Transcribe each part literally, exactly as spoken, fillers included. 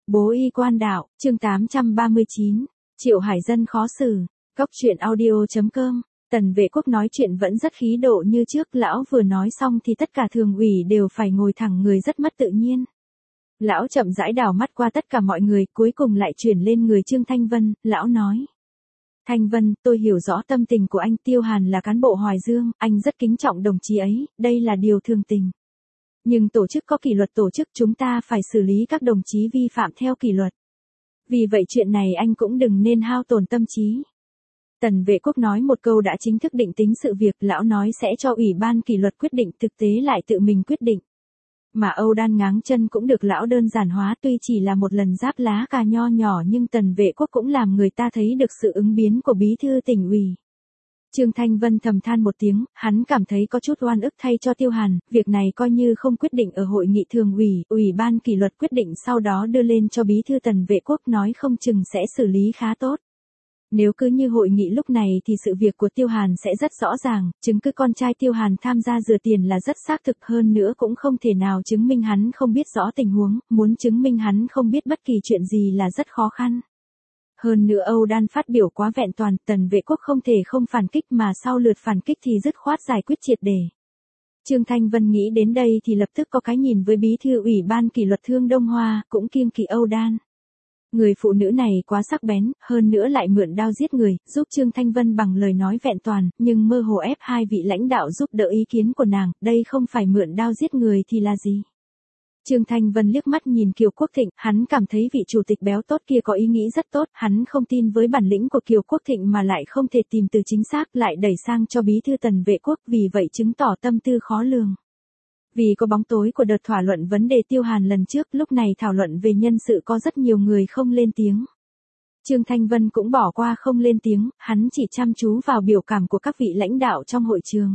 Bố y quan đạo, chương tám trăm ba mươi chín, Triệu Hải Dân khó xử, Cốc truyện audio.com, Tần Vệ Quốc nói chuyện vẫn rất khí độ như trước, lão vừa nói xong thì tất cả thường ủy đều phải ngồi thẳng người rất mất tự nhiên. Lão chậm rãi đảo mắt qua tất cả mọi người, cuối cùng lại chuyển lên người Trương Thanh Vân, lão nói. Thanh Vân, tôi hiểu rõ tâm tình của anh, Tiêu Hàn là cán bộ Hoài Dương, anh rất kính trọng đồng chí ấy, đây là điều thường tình. Nhưng tổ chức có kỷ luật tổ chức, chúng ta phải xử lý các đồng chí vi phạm theo kỷ luật. Vì vậy chuyện này anh cũng đừng nên hao tổn tâm trí. Tần Vệ Quốc nói một câu đã chính thức định tính sự việc, lão nói sẽ cho ủy ban kỷ luật quyết định, thực tế lại tự mình quyết định. Mà Âu Đan ngáng chân cũng được lão đơn giản hóa, tuy chỉ là một lần giáp lá cà nho nhỏ nhưng Tần Vệ Quốc cũng làm người ta thấy được sự ứng biến của bí thư tỉnh ủy. Trương Thanh Vân thầm than một tiếng, hắn cảm thấy có chút oan ức thay cho Tiêu Hàn, việc này coi như không quyết định ở hội nghị thường ủy, ủy ban kỷ luật quyết định sau đó đưa lên cho bí thư Tần Vệ Quốc, nói không chừng sẽ xử lý khá tốt. Nếu cứ như hội nghị lúc này thì sự việc của Tiêu Hàn sẽ rất rõ ràng, chứng cứ con trai Tiêu Hàn tham gia rửa tiền là rất xác thực, hơn nữa cũng không thể nào chứng minh hắn không biết rõ tình huống, muốn chứng minh hắn không biết bất kỳ chuyện gì là rất khó khăn. Hơn nữa Âu Đan phát biểu quá vẹn toàn, Tần Vệ Quốc không thể không phản kích mà sau lượt phản kích thì dứt khoát giải quyết triệt để. Trương Thanh Vân nghĩ đến đây thì lập tức có cái nhìn với bí thư ủy ban kỷ luật Thương Đông Hoa, cũng kiêng kỵ Âu Đan. Người phụ nữ này quá sắc bén, hơn nữa lại mượn đao giết người, giúp Trương Thanh Vân bằng lời nói vẹn toàn, nhưng mơ hồ ép hai vị lãnh đạo giúp đỡ ý kiến của nàng, đây không phải mượn đao giết người thì là gì? Trương Thanh Vân liếc mắt nhìn Kiều Quốc Thịnh, hắn cảm thấy vị chủ tịch béo tốt kia có ý nghĩ rất tốt, hắn không tin với bản lĩnh của Kiều Quốc Thịnh mà lại không thể tìm từ chính xác, lại đẩy sang cho bí thư Tần Vệ Quốc, vì vậy chứng tỏ tâm tư khó lường. Vì có bóng tối của đợt thảo luận vấn đề Tiêu Hàn lần trước, lúc này thảo luận về nhân sự có rất nhiều người không lên tiếng. Trương Thanh Vân cũng bỏ qua không lên tiếng, hắn chỉ chăm chú vào biểu cảm của các vị lãnh đạo trong hội trường.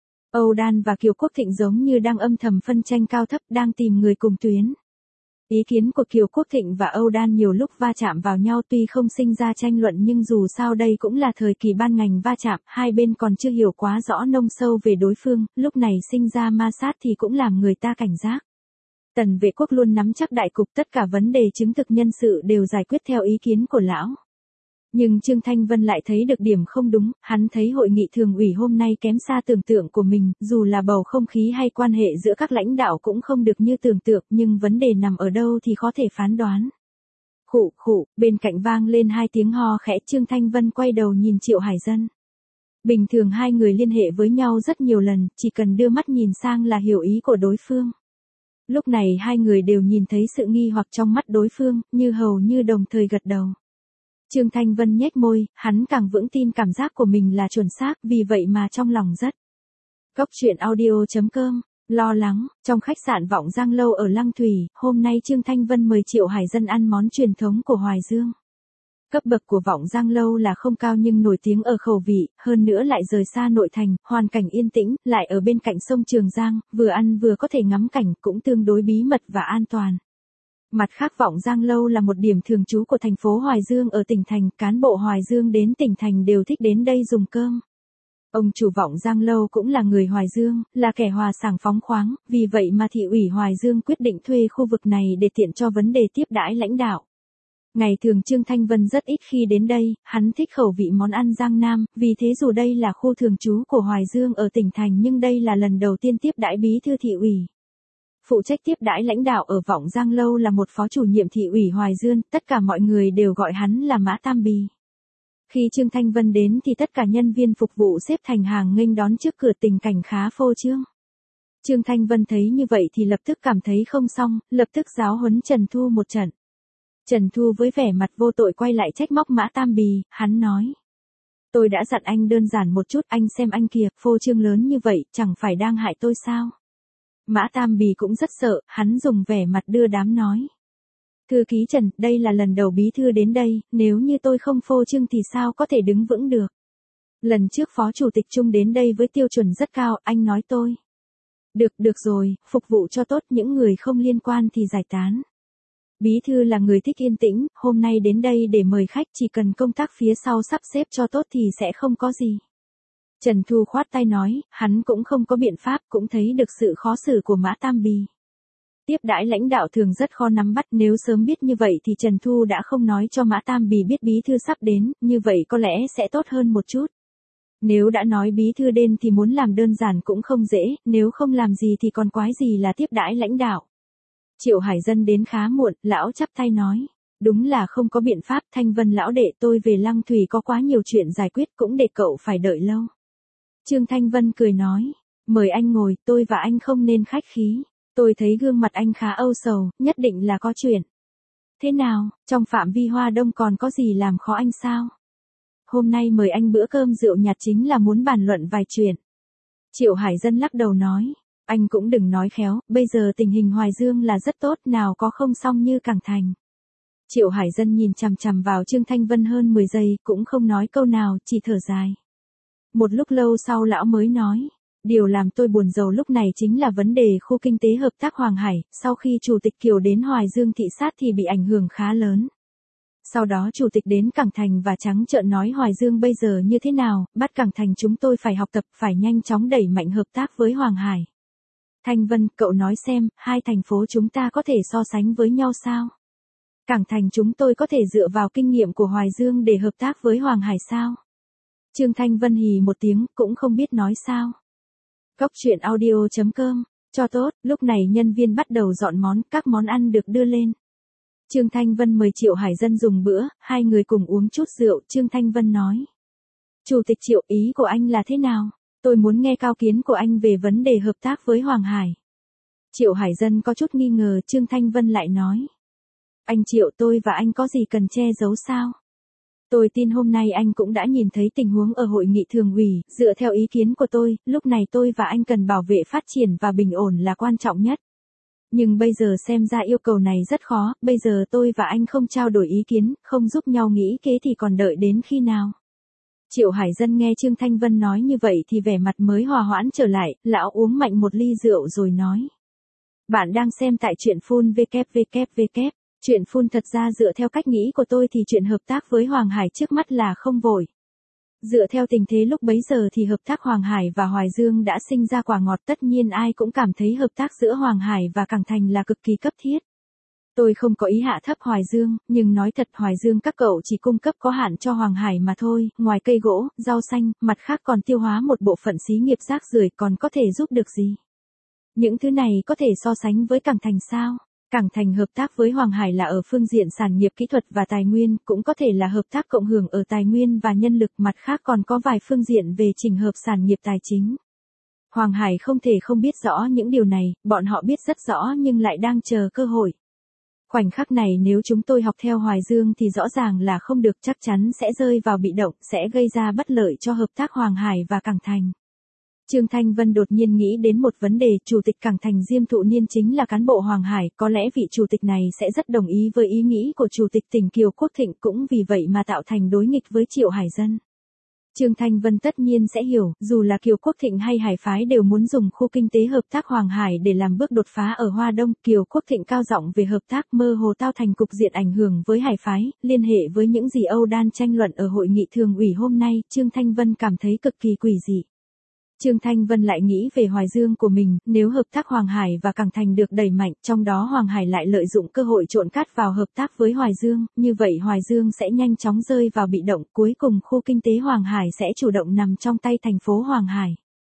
Âu Đan và Kiều Quốc Thịnh giống như đang âm thầm phân tranh cao thấp, đang tìm người cùng tuyến. Ý kiến của Kiều Quốc Thịnh và Âu Đan nhiều lúc va chạm vào nhau, tuy không sinh ra tranh luận nhưng dù sao đây cũng là thời kỳ ban ngành va chạm, hai bên còn chưa hiểu quá rõ nông sâu về đối phương, lúc này sinh ra ma sát thì cũng làm người ta cảnh giác. Tần Vệ Quốc luôn nắm chắc đại cục, tất cả vấn đề chứng thực nhân sự đều giải quyết theo ý kiến của lão. Nhưng Trương Thanh Vân lại thấy được điểm không đúng, hắn thấy hội nghị thường ủy hôm nay kém xa tưởng tượng của mình, dù là bầu không khí hay quan hệ giữa các lãnh đạo cũng không được như tưởng tượng, nhưng vấn đề nằm ở đâu thì khó thể phán đoán. Khụ khụ, bên cạnh vang lên hai tiếng ho khẽ, Trương Thanh Vân quay đầu nhìn Triệu Hải Dân. Bình thường hai người liên hệ với nhau rất nhiều lần, chỉ cần đưa mắt nhìn sang là hiểu ý của đối phương. Lúc này hai người đều nhìn thấy sự nghi hoặc trong mắt đối phương, như hầu như đồng thời gật đầu. Trương Thanh Vân nhếch môi, hắn càng vững tin cảm giác của mình là chuẩn xác, vì vậy mà trong lòng rất. Cốc truyện audio.com, lo lắng, trong khách sạn Vọng Giang Lâu ở Lăng Thủy, hôm nay Trương Thanh Vân mời Triệu Hải Dân ăn món truyền thống của Hoài Dương. Cấp bậc của Vọng Giang Lâu là không cao nhưng nổi tiếng ở khẩu vị, hơn nữa lại rời xa nội thành, hoàn cảnh yên tĩnh, lại ở bên cạnh sông Trường Giang, vừa ăn vừa có thể ngắm cảnh, cũng tương đối bí mật và an toàn. Mặt khác Vọng Giang Lâu là một điểm thường trú của thành phố Hoài Dương ở tỉnh thành, cán bộ Hoài Dương đến tỉnh thành đều thích đến đây dùng cơm. Ông chủ Vọng Giang Lâu cũng là người Hoài Dương, là kẻ hòa sảng phóng khoáng, vì vậy mà thị ủy Hoài Dương quyết định thuê khu vực này để tiện cho vấn đề tiếp đãi lãnh đạo. Ngày thường Trương Thanh Vân rất ít khi đến đây, hắn thích khẩu vị món ăn Giang Nam, vì thế dù đây là khu thường trú của Hoài Dương ở tỉnh thành nhưng đây là lần đầu tiên tiếp đãi bí thư thị ủy. Phụ trách tiếp đãi lãnh đạo ở Vọng Giang Lâu là một phó chủ nhiệm thị ủy Hoài Dương, tất cả mọi người đều gọi hắn là Mã Tam Bì. Khi Trương Thanh Vân đến thì tất cả nhân viên phục vụ xếp thành hàng nghênh đón trước cửa, tình cảnh khá phô trương. Trương Thanh Vân thấy như vậy thì lập tức cảm thấy không xong, lập tức giáo huấn Trần Thu một trận. Trần Thu với vẻ mặt vô tội quay lại trách móc Mã Tam Bì, hắn nói. Tôi đã dặn anh đơn giản một chút, anh xem anh kìa, phô trương lớn như vậy, chẳng phải đang hại tôi sao? Mã Tam Bì cũng rất sợ, hắn dùng vẻ mặt đưa đám nói. Thư ký Trần, đây là lần đầu bí thư đến đây, nếu như tôi không phô trương thì sao có thể đứng vững được. Lần trước phó chủ tịch Trung đến đây với tiêu chuẩn rất cao, anh nói tôi. Được, được rồi, phục vụ cho tốt, những người không liên quan thì giải tán. Bí thư là người thích yên tĩnh, hôm nay đến đây để mời khách, chỉ cần công tác phía sau sắp xếp cho tốt thì sẽ không có gì. Trần Thu khoát tay nói, hắn cũng không có biện pháp, cũng thấy được sự khó xử của Mã Tam Bì. Tiếp đãi lãnh đạo thường rất khó nắm bắt, nếu sớm biết như vậy thì Trần Thu đã không nói cho Mã Tam Bì biết bí thư sắp đến, như vậy có lẽ sẽ tốt hơn một chút. Nếu đã nói bí thư đến thì muốn làm đơn giản cũng không dễ, nếu không làm gì thì còn quái gì là tiếp đãi lãnh đạo. Triệu Hải Dân đến khá muộn, lão chắp tay nói. Đúng là không có biện pháp, Thanh Vân lão đệ, tôi về Lăng Thủy có quá nhiều chuyện giải quyết, cũng để cậu phải đợi lâu. Trương Thanh Vân cười nói. Mời anh ngồi, tôi và anh không nên khách khí. Tôi thấy gương mặt anh khá âu sầu, nhất định là có chuyện. Thế nào, trong phạm vi Hoa Đông còn có gì làm khó anh sao? Hôm nay mời anh bữa cơm rượu nhạt chính là muốn bàn luận vài chuyện. Triệu Hải Dân lắc đầu nói. Anh cũng đừng nói khéo, bây giờ tình hình Hoài Dương là rất tốt, nào có không xong như Cảng Thành. Triệu Hải Dân nhìn chằm chằm vào Trương Thanh Vân hơn mười giây, cũng không nói câu nào, chỉ thở dài. Một lúc lâu sau lão mới nói. Điều làm tôi buồn rầu lúc này chính là vấn đề khu kinh tế hợp tác Hoàng Hải, sau khi Chủ tịch Kiều đến Hoài Dương thị sát thì bị ảnh hưởng khá lớn. Sau đó Chủ tịch đến Cảng Thành và trắng trợn nói Hoài Dương bây giờ như thế nào, bắt Cảng Thành chúng tôi phải học tập, phải nhanh chóng đẩy mạnh hợp tác với Hoàng Hải. Thanh Vân, cậu nói xem, hai thành phố chúng ta có thể so sánh với nhau sao? Cảng Thành chúng tôi có thể dựa vào kinh nghiệm của Hoài Dương để hợp tác với Hoàng Hải sao? Trương Thanh Vân hì một tiếng, cũng không biết nói sao. Cốc truyện audio chấm com, cho tốt, lúc này nhân viên bắt đầu dọn món, các món ăn được đưa lên. Trương Thanh Vân mời Triệu Hải Dân dùng bữa, hai người cùng uống chút rượu, Trương Thanh Vân nói. Chủ tịch Triệu, ý của anh là thế nào? Tôi muốn nghe cao kiến của anh về vấn đề hợp tác với Hoàng Hải. Triệu Hải Dân có chút nghi ngờ, Trương Thanh Vân lại nói. Anh Triệu, tôi và anh có gì cần che giấu sao? Tôi tin hôm nay anh cũng đã nhìn thấy tình huống ở hội nghị thường ủy, dựa theo ý kiến của tôi, lúc này tôi và anh cần bảo vệ phát triển và bình ổn là quan trọng nhất. Nhưng bây giờ xem ra yêu cầu này rất khó, bây giờ tôi và anh không trao đổi ý kiến, không giúp nhau nghĩ kế thì còn đợi đến khi nào? Triệu Hải Dân nghe Trương Thanh Vân nói như vậy thì vẻ mặt mới hòa hoãn trở lại, lão uống mạnh một ly rượu rồi nói. Bạn đang xem tại truyện phun vê kép vê kép vê kép. Chuyện phun thật ra dựa theo cách nghĩ của tôi thì chuyện hợp tác với Hoàng Hải trước mắt là không vội. Dựa theo tình thế lúc bấy giờ thì hợp tác Hoàng Hải và Hoài Dương đã sinh ra quả ngọt, tất nhiên ai cũng cảm thấy hợp tác giữa Hoàng Hải và Cảng Thành là cực kỳ cấp thiết. Tôi không có ý hạ thấp Hoài Dương, nhưng nói thật Hoài Dương các cậu chỉ cung cấp có hạn cho Hoàng Hải mà thôi, ngoài cây gỗ, rau xanh, mặt khác còn tiêu hóa một bộ phận xí nghiệp rác rưởi còn có thể giúp được gì. Những thứ này có thể so sánh với Cảng Thành sao? Cảng Thành hợp tác với Hoàng Hải là ở phương diện sản nghiệp kỹ thuật và tài nguyên, cũng có thể là hợp tác cộng hưởng ở tài nguyên và nhân lực, mặt khác còn có vài phương diện về chỉnh hợp sản nghiệp tài chính. Hoàng Hải không thể không biết rõ những điều này, bọn họ biết rất rõ nhưng lại đang chờ cơ hội. Khoảnh khắc này nếu chúng tôi học theo Hoài Dương thì rõ ràng là không được, chắc chắn sẽ rơi vào bị động, sẽ gây ra bất lợi cho hợp tác Hoàng Hải và Cảng Thành. Trương Thanh Vân đột nhiên nghĩ đến một vấn đề, Chủ tịch Cảng Thành Diêm Thụ Niên chính là cán bộ Hoàng Hải, có lẽ vị Chủ tịch này sẽ rất đồng ý với ý nghĩ của Chủ tịch tỉnh Kiều Quốc Thịnh, cũng vì vậy mà tạo thành đối nghịch với Triệu Hải Dân. Trương Thanh Vân tất nhiên sẽ hiểu, dù là Kiều Quốc Thịnh hay Hải phái đều muốn dùng khu kinh tế hợp tác Hoàng Hải để làm bước đột phá ở Hoa Đông, Kiều Quốc Thịnh cao giọng về hợp tác mơ hồ tạo thành cục diện ảnh hưởng với Hải phái, liên hệ với những gì Âu Đan tranh luận ở hội nghị thường ủy hôm nay, Trương Thanh Vân cảm thấy cực kỳ quỷ dị. Trương Thanh Vân lại nghĩ về Hoài Dương của mình, nếu hợp tác Hoàng Hải và Cảng Thành được đẩy mạnh, trong đó Hoàng Hải lại lợi dụng cơ hội trộn cát vào hợp tác với Hoài Dương, như vậy Hoài Dương sẽ nhanh chóng rơi vào bị động, cuối cùng khu kinh tế Hoàng Hải sẽ chủ động nằm trong tay thành phố Hoàng Hải.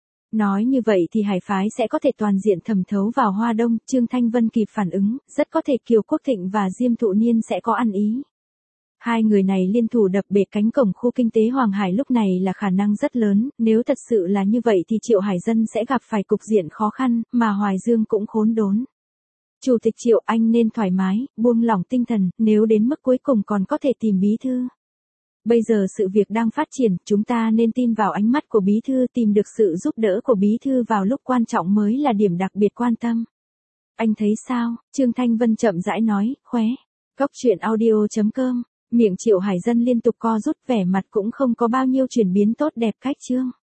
Nói như vậy thì Hải phái sẽ có thể toàn diện thẩm thấu vào Hoa Đông, Trương Thanh Vân kịp phản ứng, rất có thể Kiều Quốc Thịnh và Diêm Thụ Niên sẽ có ăn ý. Hai người này liên thủ đập bể cánh cổng khu kinh tế Hoàng Hải lúc này là khả năng rất lớn, nếu thật sự là như vậy thì Triệu Hải Dân sẽ gặp phải cục diện khó khăn, mà Hoài Dương cũng khốn đốn. Chủ tịch Triệu, anh nên thoải mái, buông lỏng tinh thần, nếu đến mức cuối cùng còn có thể tìm bí thư. Bây giờ sự việc đang phát triển, chúng ta nên tin vào ánh mắt của bí thư, tìm được sự giúp đỡ của bí thư vào lúc quan trọng mới là điểm đặc biệt quan tâm. Anh thấy sao? Trương Thanh Vân chậm rãi nói, khóe. Cốc truyện audio chấm com. Miệng Triệu Hải Dân liên tục co rút, vẻ mặt cũng không có bao nhiêu chuyển biến tốt đẹp cách chương.